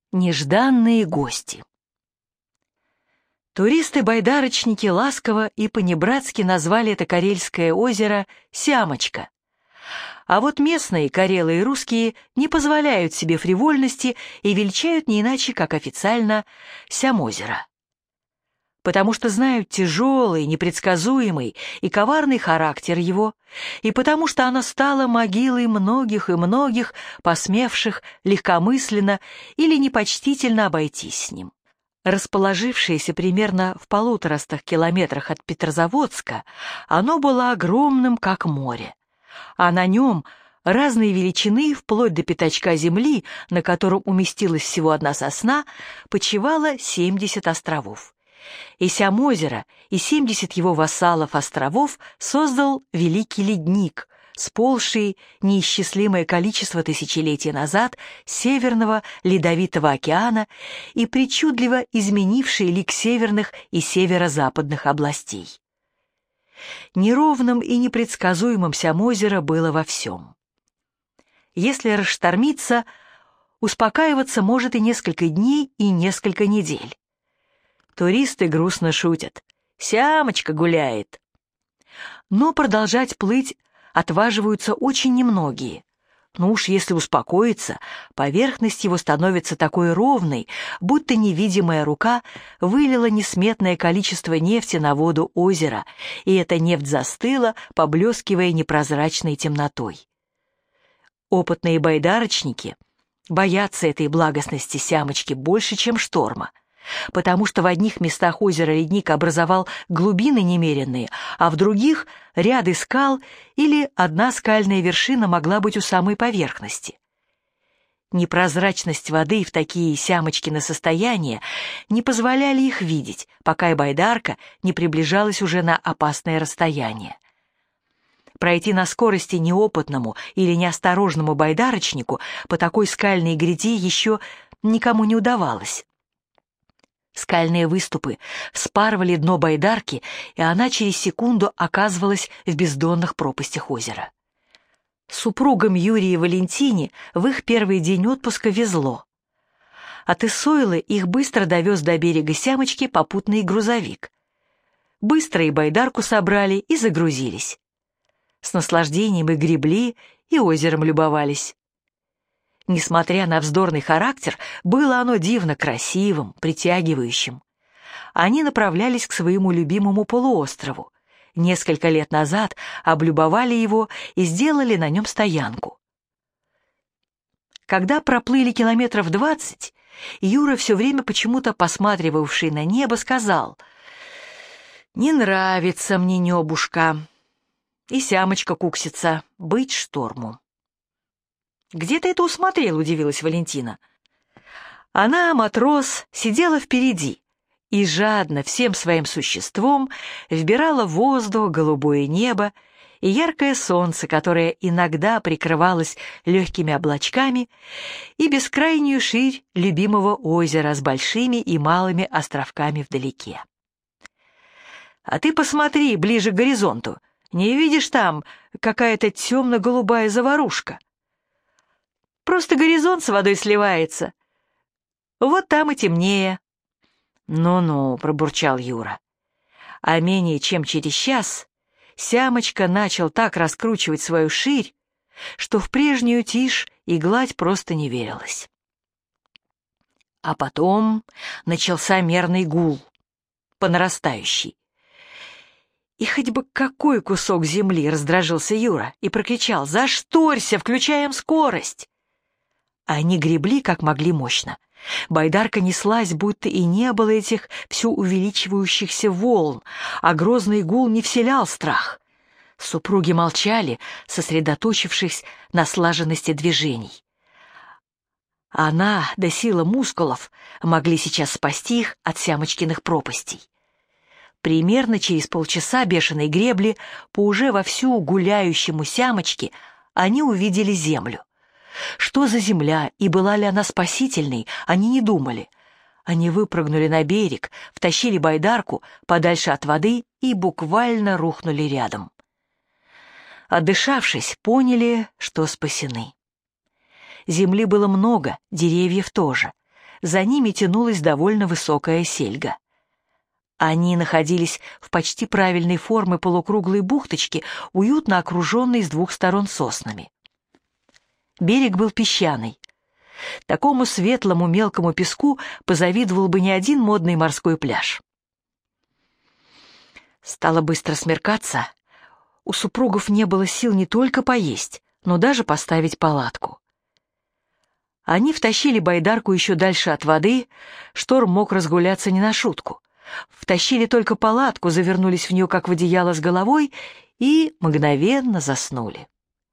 Нежданные гости. Туристы-байдарочники ласково и по-небратски назвали это Карельское озеро Сямочка. А вот местные карелы и русские не позволяют себе фривольности и величают не иначе, как официально, Сямозеро. Потому что знают тяжелый, непредсказуемый и коварный характер его, и потому что оно стало могилой многих и многих, посмевших легкомысленно или непочтительно обойтись с ним. Расположившееся примерно в 1,5 километрах от Петрозаводска, оно было огромным, как море, а на нем разной величины, вплоть до пятачка земли, на котором уместилась всего одна сосна, почивало 70 островов. И Сямозеро, и 70 его вассалов-островов создал великий ледник, сползший неисчислимое количество тысячелетий назад с Северного Ледовитого океана и причудливо изменивший лик северных и северо-западных областей. Неровным и непредсказуемым Сямозеро было во всем. Если расштормиться, успокаиваться может и несколько дней, и несколько недель. Туристы грустно шутят: «Сямочка гуляет». Но продолжать плыть отваживаются очень немногие. Но уж если успокоиться, поверхность его становится такой ровной, будто невидимая рука вылила несметное количество нефти на воду озера, и эта нефть застыла, поблескивая непрозрачной темнотой. Опытные байдарочники боятся этой благостности Сямочки больше, чем шторма, потому что в одних местах озера ледник образовал глубины немеренные, а в других — ряды скал или одна скальная вершина могла быть у самой поверхности. Непрозрачность воды в такие Сямочкины состояния не позволяли их видеть, пока и байдарка не приближалась уже на опасное расстояние. Пройти на скорости неопытному или неосторожному байдарочнику по такой скальной гряде еще никому не удавалось. Скальные выступы вспарывали дно байдарки, и она через секунду оказывалась в бездонных пропастях озера. Супругам Юрия и Валентине в их первый день отпуска везло. От Исойлы их быстро довез до берега Сямочки попутный грузовик. Быстро и байдарку собрали и загрузились. С наслаждением и гребли, и озером любовались. Несмотря на вздорный характер, было оно дивно красивым, притягивающим. Они направлялись к своему любимому полуострову. Несколько лет назад облюбовали его и сделали на нем стоянку. Когда проплыли 20 километров, Юра, все время почему-то посматривавший на небо, сказал: «Не нравится мне небушка, и Сямочка куксится, быть шторму». «Где ты это усмотрел?» — удивилась Валентина. Она, матрос, сидела впереди и жадно всем своим существом вбирала воздух, голубое небо и яркое солнце, которое иногда прикрывалось легкими облачками, и бескрайнюю ширь любимого озера с большими и малыми островками вдалеке. «А ты посмотри ближе к горизонту, не видишь там какая-то темно-голубая заварушка? Просто горизонт с водой сливается. Вот там и темнее». «Ну-ну», — пробурчал Юра. А менее чем через час Сямочка начал так раскручивать свою ширь, что в прежнюю тишь и гладь просто не верилось. А потом начался мерный гул, по нарастающей. «И хоть бы какой кусок земли!» — раздражился Юра и прокричал: «Зашторься, включаем скорость!» Они гребли как могли мощно. Байдарка неслась, будто и не было этих все увеличивающихся волн, а грозный гул не вселял страх. Супруги молчали, сосредоточившись на слаженности движений. Она, да сила мускулов, могли сейчас спасти их от Сямочкиных пропастей. Примерно через полчаса бешеной гребли по уже вовсю гуляющему Сямочке они увидели землю. Что за земля и была ли она спасительной, они не думали. Они выпрыгнули на берег, втащили байдарку подальше от воды и буквально рухнули рядом. Отдышавшись, поняли, что спасены. Земли было много, деревьев тоже. за ними тянулась довольно высокая сельга. Они находились в почти правильной формы полукруглой бухточке, уютно окруженной с двух сторон соснами. Берег был песчаный. Такому светлому мелкому песку позавидовал бы не один модный морской пляж. Стало быстро смеркаться. У супругов не было сил не только поесть, но даже поставить палатку. Они втащили байдарку еще дальше от воды, шторм мог разгуляться не на шутку. Втащили только палатку, завернулись в нее как в одеяло с головой и мгновенно заснули.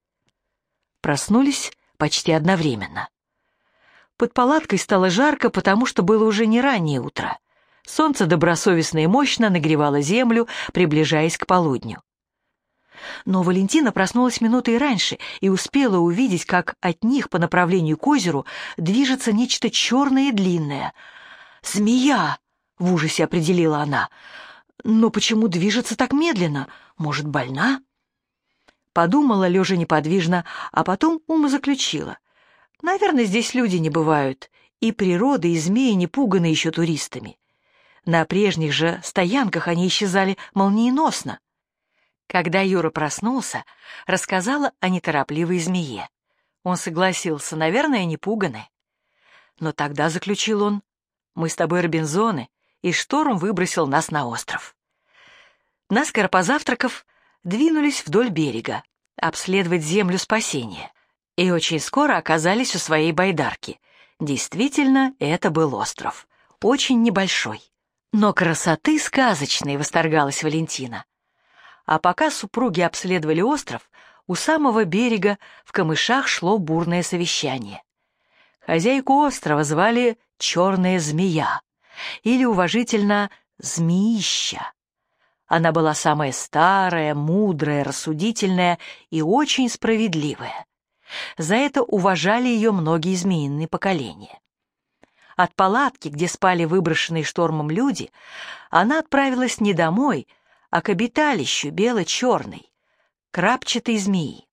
Проснулись почти одновременно. Под палаткой стало жарко, потому что было уже не раннее утро. Солнце добросовестно и мощно нагревало землю, приближаясь к полудню. Но Валентина проснулась минутой раньше и успела увидеть, как от них по направлению к озеру движется нечто черное и длинное. «Змея!» — в ужасе определила она. «Но почему движется так медленно? Может, больна?» Подумала, лежа неподвижно, а потом умозаключила. «Наверное, здесь люди не бывают, и природа, и змеи не пуганы еще туристами. На прежних же стоянках они исчезали молниеносно». Когда Юра проснулся, рассказала о неторопливой змее. Он согласился, наверное, не пуганы. Но тогда, заключил он, мы с тобой Робинзоны, и шторм выбросил нас на остров. Наскоро позавтракав, двинулись вдоль берега, обследовать землю спасения, и очень скоро оказались у своей байдарки. Действительно, это был остров, очень небольшой. Но красоты сказочной, восторгалась Валентина. А пока супруги обследовали остров, у самого берега в камышах шло бурное совещание. Хозяйку острова звали Черная Змея, или уважительно Змеища. Она была самая старая, мудрая, рассудительная и очень справедливая. За это уважали ее многие змеиные поколения. От палатки, где спали выброшенные штормом люди, она отправилась не домой, а к обиталищу бело-черной, крапчатой змеи.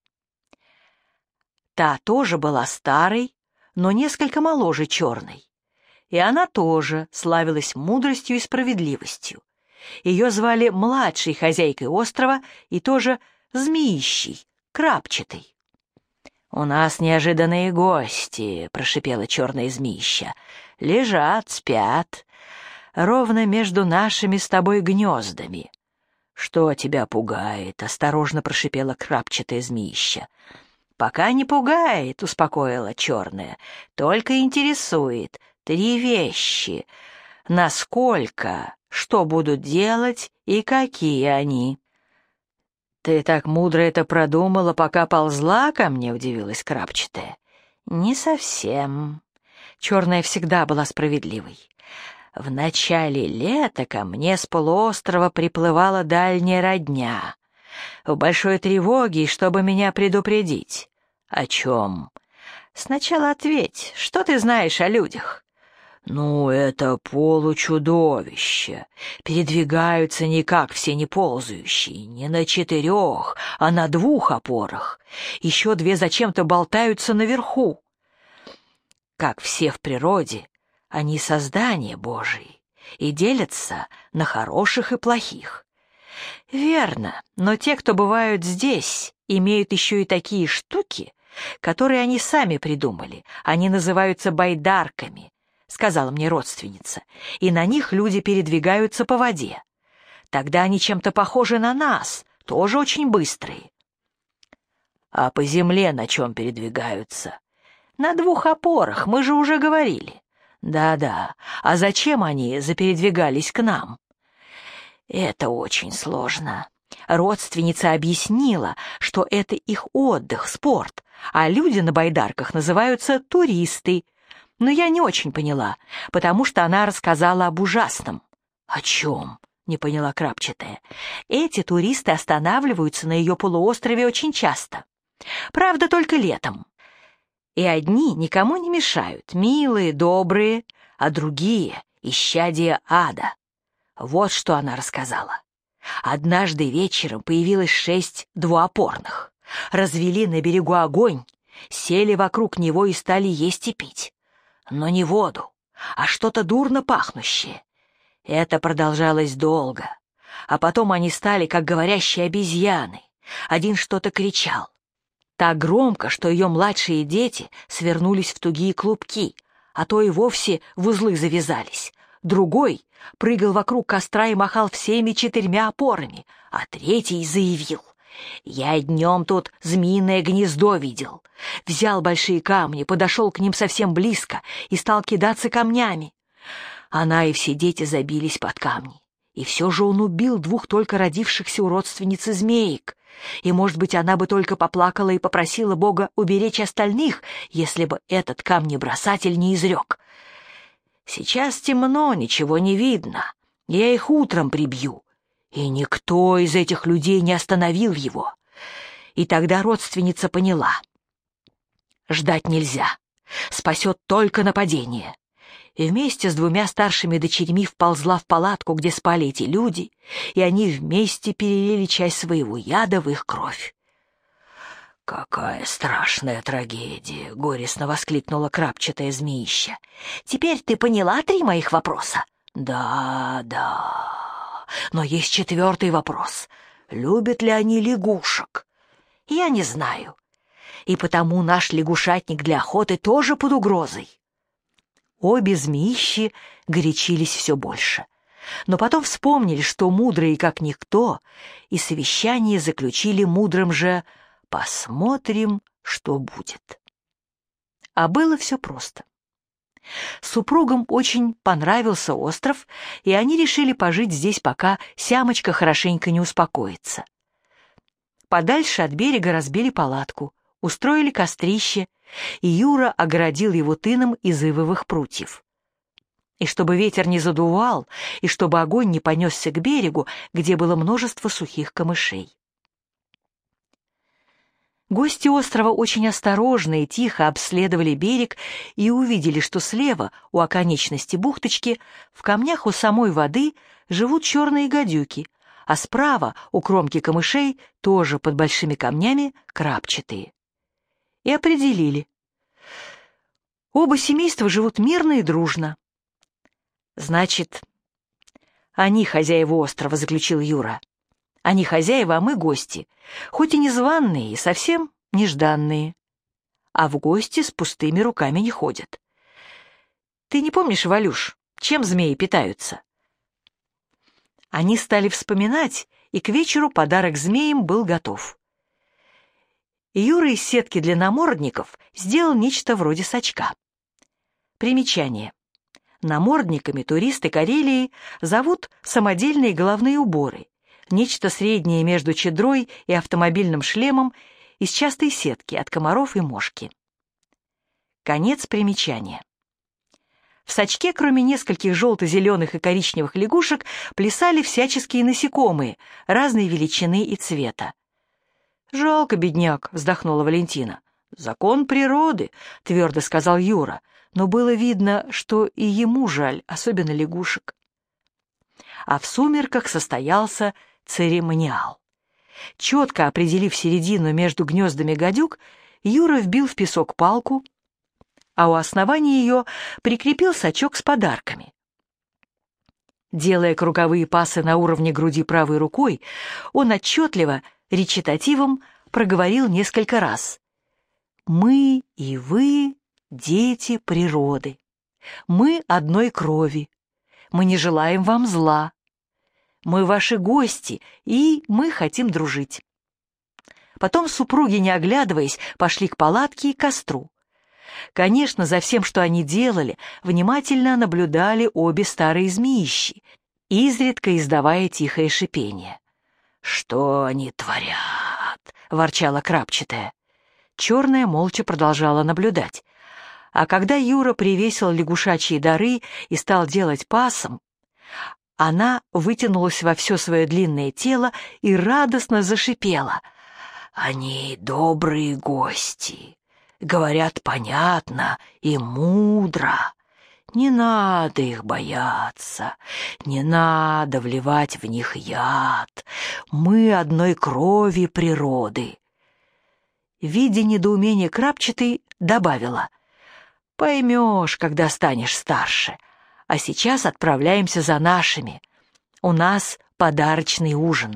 Та тоже была старой, но несколько моложе черной, и она тоже славилась мудростью и справедливостью. Ее звали младшей хозяйкой острова и тоже Змеищей, крапчатой. «У нас неожиданные гости», — прошипела черная змеища. «Лежат, спят, ровно между нашими с тобой гнездами». «Что тебя пугает?» — осторожно прошипела крапчатая змеища. «Пока не пугает», — успокоила черная. «Только интересует 3 вещи. Насколько, что будут делать и какие они». «Ты так мудро это продумала, пока ползла ко мне?» — удивилась крапчатая. «Не совсем. Черная всегда была справедливой. В начале лета ко мне с полуострова приплывала дальняя родня. В большой тревоге, чтобы меня предупредить. О чем? Сначала ответь, что ты знаешь о людях?» «Ну, это получудовище. Передвигаются не как все неползающие, не на 4, а на 2 опорах. Еще 2 зачем-то болтаются наверху. Как все в природе, они создания Божии и делятся на хороших и плохих». «Верно, но те, кто бывают здесь, имеют еще и такие штуки, которые они сами придумали. Они называются байдарками», — сказала мне родственница, «и на них люди передвигаются по воде. Тогда они чем-то похожи на нас, тоже очень быстрые». «А по земле на чем передвигаются?» «На 2 опорах, мы же уже говорили». «Да-да, а зачем они запередвигались к нам?» «Это очень сложно». Родственница объяснила, что это их отдых, спорт, а люди на байдарках называются туристы. Но я не очень поняла, потому что она рассказала об ужасном. «О чем?» — не поняла крапчатая. «Эти туристы останавливаются на ее полуострове очень часто. Правда, только летом. И одни никому не мешают, милые, добрые, а другие — исчадия ада». Вот что она рассказала. Однажды вечером появилось 6 двуопорных. Развели на берегу огонь, сели вокруг него и стали есть и пить. Но не воду, а что-то дурно пахнущее. Это продолжалось долго, а потом они стали как говорящие обезьяны. Один что-то кричал. Так громко, что ее младшие дети свернулись в тугие клубки, а то и вовсе в узлы завязались. Другой прыгал вокруг костра и махал всеми 4 опорами, а третий заявил: «Я днем тут змеиное гнездо видел». Взял большие камни, подошел к ним совсем близко и стал кидаться камнями. Она и все дети забились под камни. И все же он убил 2 только родившихся у родственницы змеек. И, может быть, она бы только поплакала и попросила Бога уберечь остальных, если бы этот камнебросатель не изрек: «Сейчас темно, ничего не видно. Я их утром прибью». И никто из этих людей не остановил его. И тогда родственница поняла: ждать нельзя, спасет только нападение. И вместе с 2 старшими дочерьми вползла в палатку, где спали эти люди, и они вместе перелили часть своего яда в их кровь. «Какая страшная трагедия!» — горестно воскликнула крапчатая змеища. «Теперь ты поняла 3 моих вопроса?» «Да. Но есть 4-й вопрос. Любят ли они лягушек?» «Я не знаю. И потому наш лягушатник для охоты тоже под угрозой». Обе змеищи горячились все больше, но потом вспомнили, что мудрые как никто, и совещание заключили мудрым же: «Посмотрим, что будет». А было все просто. Супругам очень понравился остров, и они решили пожить здесь, пока Сямочка хорошенько не успокоится. Подальше от берега разбили палатку, устроили кострище, и Юра огородил его тыном из ивовых прутьев. И чтобы ветер не задувал, и чтобы огонь не понесся к берегу, где было множество сухих камышей. Гости острова очень осторожно и тихо обследовали берег и увидели, что слева, у оконечности бухточки, в камнях у самой воды живут черные гадюки, а справа, у кромки камышей, тоже под большими камнями, крапчатые. И определили: оба семейства живут мирно и дружно. «Значит, они хозяева острова», — заключил Юра. «Они хозяева, а мы гости, хоть и незваные, и совсем нежданные. А в гости с пустыми руками не ходят. Ты не помнишь, Валюш, чем змеи питаются?» Они стали вспоминать, и к вечеру подарок змеям был готов. Юра из сетки для намордников сделал нечто вроде сачка. Примечание. Намордниками туристы Карелии зовут самодельные головные уборы, нечто среднее между чадрой и автомобильным шлемом из частой сетки от комаров и мошки. Конец примечания. В сачке, кроме нескольких желто-зеленых и коричневых лягушек, плясали всяческие насекомые разной величины и цвета. «Жалко, бедняк», — вздохнула Валентина. «Закон природы», — твердо сказал Юра, но было видно, что и ему жаль, особенно лягушек. А в сумерках состоялся церемониал. Четко определив середину между гнездами гадюк, Юра вбил в песок палку, а у основания ее прикрепил сачок с подарками. Делая круговые пасы на уровне груди правой рукой, он отчетливо, речитативом проговорил несколько раз: «Мы и вы — дети природы. Мы одной крови. Мы не желаем вам зла. Мы ваши гости, и мы хотим дружить». Потом супруги, не оглядываясь, пошли к палатке и костру. Конечно, за всем, что они делали, внимательно наблюдали обе старые змеищи, изредка издавая тихое шипение. «Что они творят?» — ворчала крапчатая. Черная молча продолжала наблюдать. А когда Юра привесил лягушачьи дары и стал делать пасом, она вытянулась во все свое длинное тело и радостно зашипела: «Они добрые гости, говорят понятно и мудро. Не надо их бояться, не надо вливать в них яд. Мы одной крови природы». Видя недоумение крапчатой, добавила: Поймешь, когда станешь старше. А сейчас отправляемся за нашими. У нас подарочный ужин».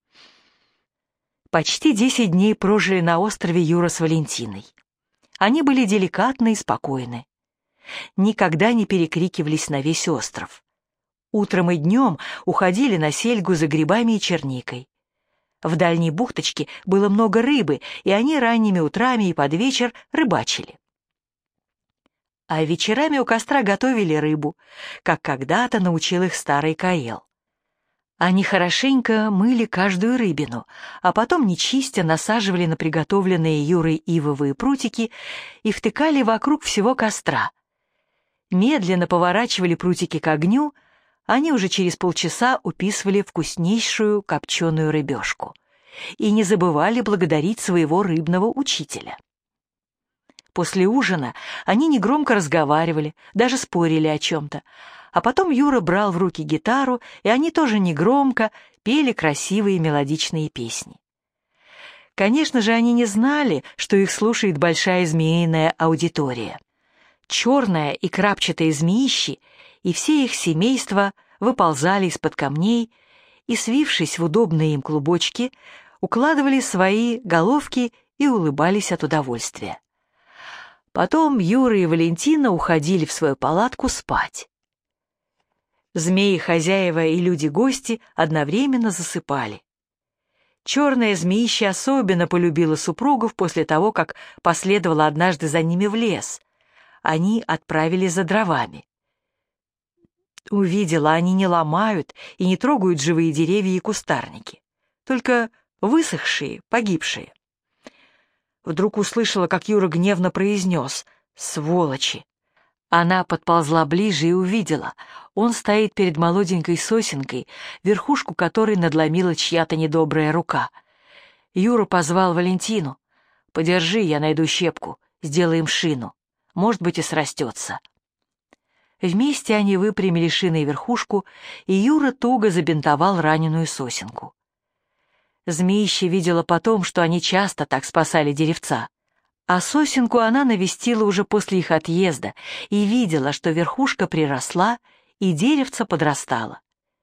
Почти 10 дней прожили на острове Юра с Валентиной. Они были деликатны и спокойны. Никогда не перекрикивались на весь остров. Утром и днем уходили на сельгу за грибами и черникой. В дальней бухточке было много рыбы, и они ранними утрами и под вечер рыбачили. А вечерами у костра готовили рыбу, как когда-то научил их старый Каэл. Они хорошенько мыли каждую рыбину, а потом, не чистя, насаживали на приготовленные Юрой ивовые прутики и втыкали вокруг всего костра. Медленно поворачивали прутики к огню, они уже через полчаса уписывали вкуснейшую копченую рыбешку и не забывали благодарить своего рыбного учителя. После ужина они негромко разговаривали, даже спорили о чем-то, а потом Юра брал в руки гитару, и они тоже негромко пели красивые мелодичные песни. Конечно же, они не знали, что их слушает большая змеиная аудитория. Черное и крапчатое змеищи и все их семейство выползали из-под камней и, свившись в удобные им клубочки, укладывали свои головки и улыбались от удовольствия. Потом Юра и Валентина уходили в свою палатку спать. Змеи-хозяева и люди-гости одновременно засыпали. Черное змеище особенно полюбило супругов после того, как последовало однажды за ними в лес. Они отправились за дровами. Увидела, они не ломают и не трогают живые деревья и кустарники, только высохшие, погибшие. Вдруг услышала, как Юра гневно произнес: «Сволочи!». Она подползла ближе и увидела. Он стоит перед молоденькой сосенкой, верхушку которой надломила чья-то недобрая рука. Юра позвал Валентину: «Подержи, я найду щепку, сделаем шину. Может быть, и срастется». Вместе они выпрямили шиной верхушку, и Юра туго забинтовал раненую сосенку. Змеище видела потом, что они часто так спасали деревца. А сосенку она навестила уже после их отъезда и видела, что верхушка приросла и деревце подрастало.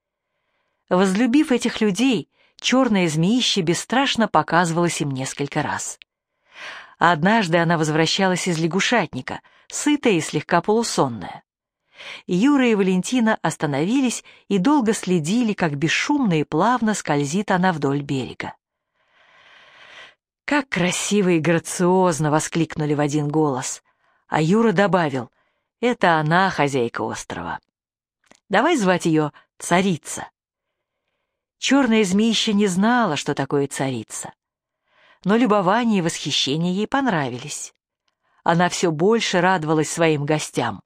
Возлюбив этих людей, черное змеище бесстрашно показывалось им несколько раз. Однажды она возвращалась из лягушатника, сытая и слегка полусонная. Юра и Валентина остановились и долго следили, как бесшумно и плавно скользит она вдоль берега. «Как красиво и грациозно!» — воскликнули в один голос. А Юра добавил: «Это она, хозяйка острова. Давай звать ее царица». Черное змеище не знала, что такое царица. Но любование и восхищение ей понравились. Она все больше радовалась своим гостям.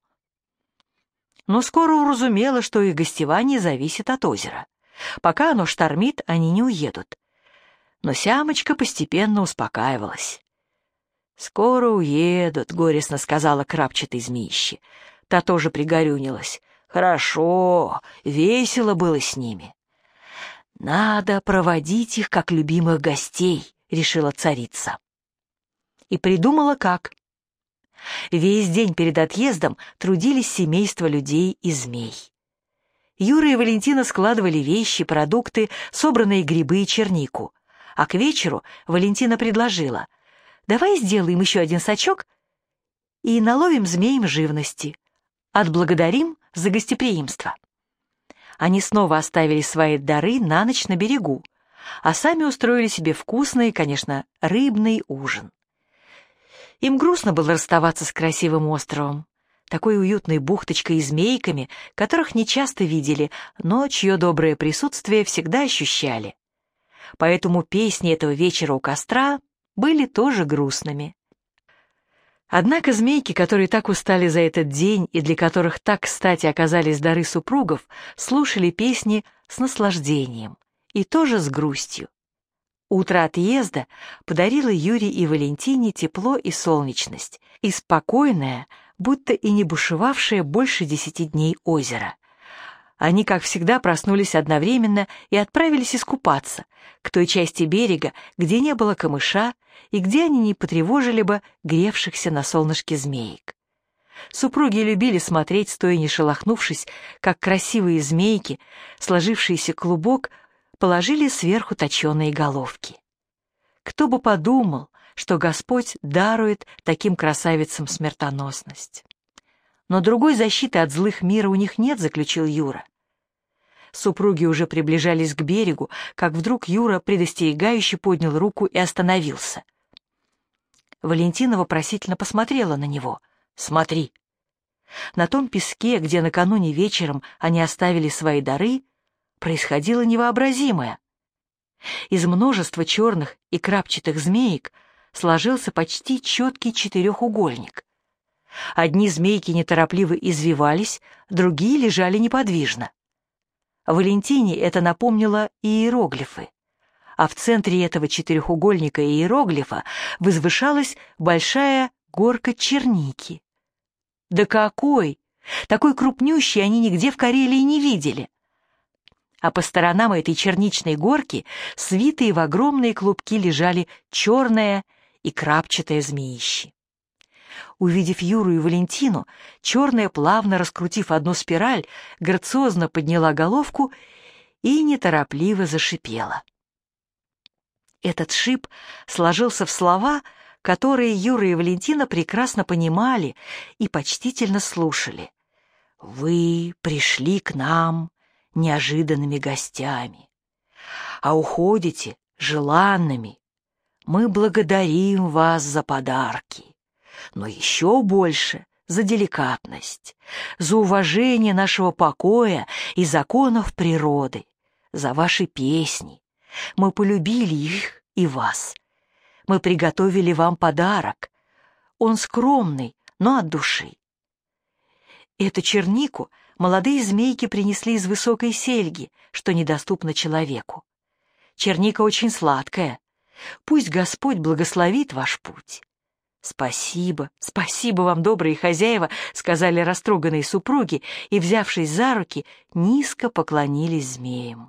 Но скоро уразумела, что их гостевание зависит от озера. Пока оно штормит, они не уедут. Но Сямочка постепенно успокаивалась. «Скоро уедут», — горестно сказала крапчатой змеище. Та тоже пригорюнилась. «Хорошо, весело было с ними». «Надо проводить их как любимых гостей», — решила царица. И придумала, как. Весь день перед отъездом трудились семейства людей и змей. Юра и Валентина складывали вещи, продукты, собранные грибы и чернику. А к вечеру Валентина предложила: «Давай сделаем еще один сачок и наловим змеям живности. Отблагодарим за гостеприимство». Они снова оставили свои дары на ночь на берегу, а сами устроили себе вкусный, конечно, рыбный ужин. Им грустно было расставаться с красивым островом, такой уютной бухточкой и змейками, которых нечасто видели, но чье доброе присутствие всегда ощущали. Поэтому песни этого вечера у костра были тоже грустными. Однако змейки, которые так устали за этот день и для которых так кстати оказались дары супругов, слушали песни с наслаждением и тоже с грустью. Утро отъезда подарило Юре и Валентине тепло и солнечность, и спокойное, будто и не бушевавшее больше 10 дней озеро. Они, как всегда, проснулись одновременно и отправились искупаться к той части берега, где не было камыша и где они не потревожили бы гревшихся на солнышке змеек. Супруги любили смотреть, стоя не шелохнувшись, как красивые змейки, сложившиеся клубок, положили сверху точеные головки. Кто бы подумал, что Господь дарует таким красавицам смертоносность. Но другой защиты от злых мира у них нет, заключил Юра. Супруги уже приближались к берегу, как вдруг Юра предостерегающе поднял руку и остановился. Валентина вопросительно посмотрела на него. «Смотри». На том песке, где накануне вечером они оставили свои дары, происходило невообразимое. Из множества черных и крапчатых змеек сложился почти четкий четырехугольник. Одни змейки неторопливо извивались, другие лежали неподвижно. Валентине это напомнило иероглифы, а в центре этого четырехугольника иероглифа возвышалась большая горка черники. Да какой! Такой крупнющей они нигде в Карелии не видели. А по сторонам этой черничной горки, свитые в огромные клубки, лежали черное и крапчатое змеище. Увидев Юру и Валентину, черная, плавно раскрутив одну спираль, грациозно подняла головку и неторопливо зашипела. Этот шип сложился в слова, которые Юра и Валентина прекрасно понимали и почтительно слушали. «Вы пришли к нам неожиданными гостями, а уходите желанными. Мы благодарим вас за подарки, но еще больше за деликатность, за уважение нашего покоя и законов природы, за ваши песни. Мы полюбили их и вас. Мы приготовили вам подарок. Он скромный, но от души. Эту чернику молодые змейки принесли из высокой сельги, что недоступно человеку. Черника очень сладкая. Пусть Господь благословит ваш путь». «Спасибо, спасибо вам, добрые хозяева», — сказали растроганные супруги и, взявшись за руки, низко поклонились змеям.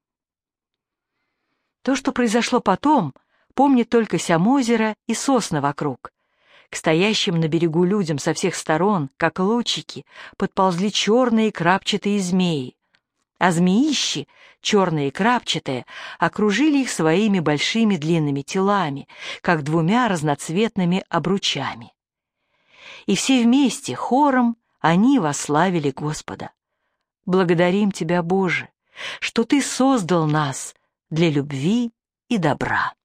То, что произошло потом, помнит только Сямозеро и сосны вокруг. К стоящим на берегу людям со всех сторон, как лучики, подползли черные крапчатые змеи, а змеищи, черные и крапчатые, окружили их своими большими длинными телами, как двумя разноцветными обручами. И все вместе, хором, они восславили Господа. «Благодарим Тебя, Боже, что Ты создал нас для любви и добра».